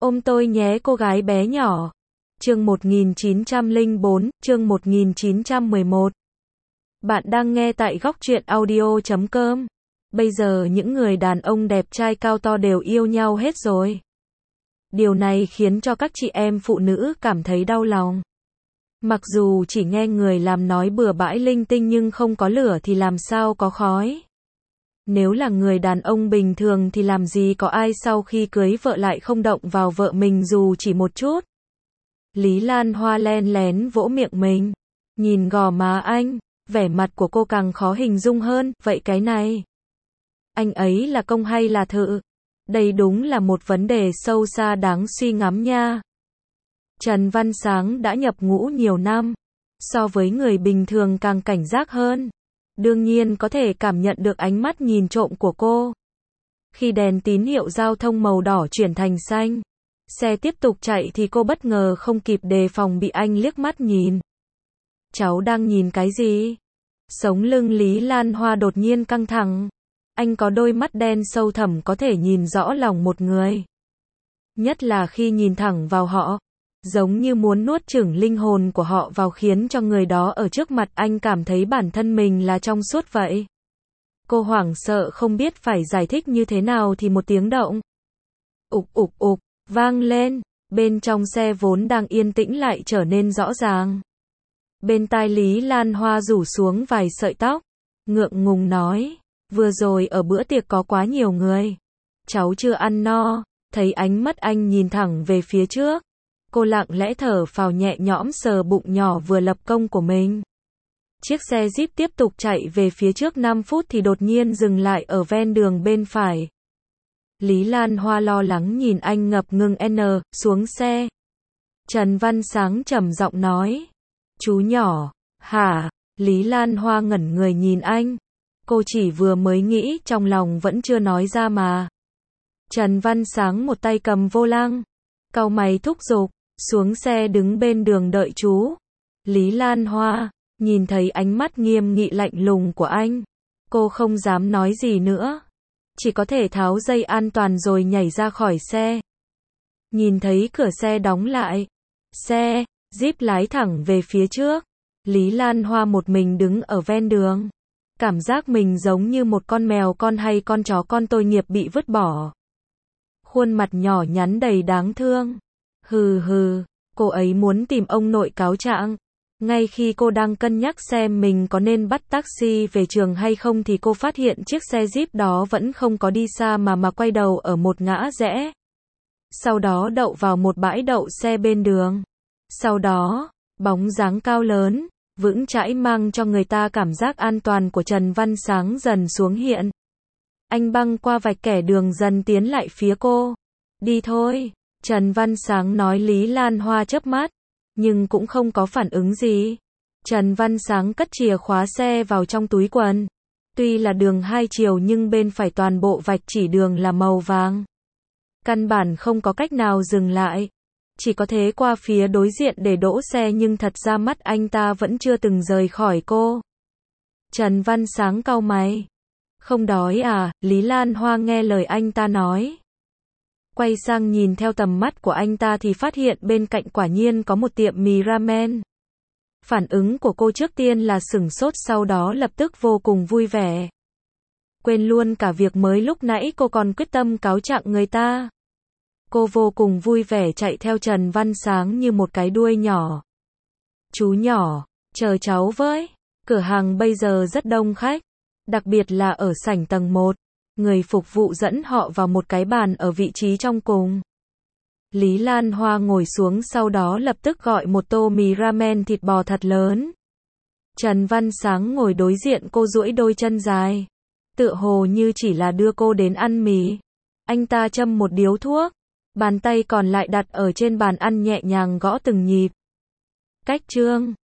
Ôm tôi nhé cô gái bé nhỏ. Chương 1904, chương 1911. Bạn đang nghe tại Góc Truyện Audio.com. Bây giờ những người đàn ông đẹp trai cao to đều yêu nhau hết rồi. Điều này khiến cho các chị em phụ nữ cảm thấy đau lòng. Mặc dù chỉ nghe người làm nói bừa bãi linh tinh nhưng không có lửa thì làm sao có khói. Nếu là người đàn ông bình thường thì làm gì có ai sau khi cưới vợ lại không động vào vợ mình dù chỉ một chút. Lý Lan Hoa len lén vỗ miệng mình. Nhìn gò má anh, vẻ mặt của cô càng khó hình dung hơn, vậy cái này, anh ấy là công hay là thự? Đây đúng là một vấn đề sâu xa đáng suy ngẫm nha. Trần Văn Sáng đã nhập ngũ nhiều năm, so với người bình thường càng cảnh giác hơn. Đương nhiên có thể cảm nhận được ánh mắt nhìn trộm của cô. Khi đèn tín hiệu giao thông màu đỏ chuyển thành xanh, xe tiếp tục chạy thì cô bất ngờ không kịp đề phòng bị anh liếc mắt nhìn. Cháu đang nhìn cái gì? Sống lưng Lý Lan Hoa đột nhiên căng thẳng. Anh có đôi mắt đen sâu thẳm có thể nhìn rõ lòng một người. Nhất là khi nhìn thẳng vào họ, giống như muốn nuốt chửng linh hồn của họ vào khiến cho người đó ở trước mặt anh cảm thấy bản thân mình là trong suốt vậy. Cô hoảng sợ không biết phải giải thích như thế nào thì một tiếng động ục ục ục vang lên, bên trong xe vốn đang yên tĩnh lại trở nên rõ ràng. Bên tai Lý Lan Hoa rủ xuống vài sợi tóc, ngượng ngùng nói, vừa rồi ở bữa tiệc có quá nhiều người, cháu chưa ăn no. Thấy ánh mắt anh nhìn thẳng về phía trước, cô lặng lẽ thở phào nhẹ nhõm sờ bụng nhỏ vừa lập công của mình. Chiếc xe Jeep tiếp tục chạy về phía trước 5 phút thì đột nhiên dừng lại ở ven đường bên phải. Lý Lan Hoa lo lắng nhìn anh ngập ngừng xuống xe. Trần Văn Sáng trầm giọng nói, chú nhỏ, hả? Lý Lan Hoa ngẩn người nhìn anh. Cô chỉ vừa mới nghĩ trong lòng vẫn chưa nói ra mà. Trần Văn Sáng một tay cầm vô lăng, cau mày thúc giục, xuống xe đứng bên đường đợi chú. Lý Lan Hoa, nhìn thấy ánh mắt nghiêm nghị lạnh lùng của anh, cô không dám nói gì nữa. Chỉ có thể tháo dây an toàn rồi nhảy ra khỏi xe. Nhìn thấy cửa xe đóng lại, xe, Jeep lái thẳng về phía trước. Lý Lan Hoa một mình đứng ở ven đường. Cảm giác mình giống như một con mèo con hay con chó con tội nghiệp bị vứt bỏ. Khuôn mặt nhỏ nhắn đầy đáng thương. Hừ hừ, cô ấy muốn tìm ông nội cáo trạng. Ngay khi cô đang cân nhắc xem mình có nên bắt taxi về trường hay không thì cô phát hiện chiếc xe Jeep đó vẫn không có đi xa mà quay đầu ở một ngã rẽ. Sau đó đậu vào một bãi đậu xe bên đường. Sau đó, bóng dáng cao lớn, vững chãi mang cho người ta cảm giác an toàn của Trần Văn Sáng dần xuống hiện. Anh băng qua vạch kẻ đường dần tiến lại phía cô. Đi thôi, Trần Văn Sáng nói. Lý Lan Hoa chớp mắt, nhưng cũng không có phản ứng gì. Trần Văn Sáng cất chìa khóa xe vào trong túi quần. Tuy là đường hai chiều nhưng bên phải toàn bộ vạch chỉ đường là màu vàng. Căn bản không có cách nào dừng lại. Chỉ có thế qua phía đối diện để đỗ xe nhưng thật ra mắt anh ta vẫn chưa từng rời khỏi cô. Trần Văn Sáng cau mày. Không đói à? Lý Lan Hoa nghe lời anh ta nói. Quay sang nhìn theo tầm mắt của anh ta thì phát hiện bên cạnh quả nhiên có một tiệm mì ramen. Phản ứng của cô trước tiên là sửng sốt, sau đó lập tức vô cùng vui vẻ. Quên luôn cả việc mới lúc nãy cô còn quyết tâm cáo trạng người ta. Cô vô cùng vui vẻ chạy theo Trần Văn Sáng như một cái đuôi nhỏ. Chú nhỏ, chờ cháu với. Cửa hàng bây giờ rất đông khách, đặc biệt là ở sảnh tầng 1. Người phục vụ dẫn họ vào một cái bàn ở vị trí trong cùng. Lý Lan Hoa ngồi xuống sau đó lập tức gọi một tô mì ramen thịt bò thật lớn. Trần Văn Sáng ngồi đối diện cô duỗi đôi chân dài. Tựa hồ như chỉ là đưa cô đến ăn mì. Anh ta châm một điếu thuốc. Bàn tay còn lại đặt ở trên bàn ăn nhẹ nhàng gõ từng nhịp. Cách chương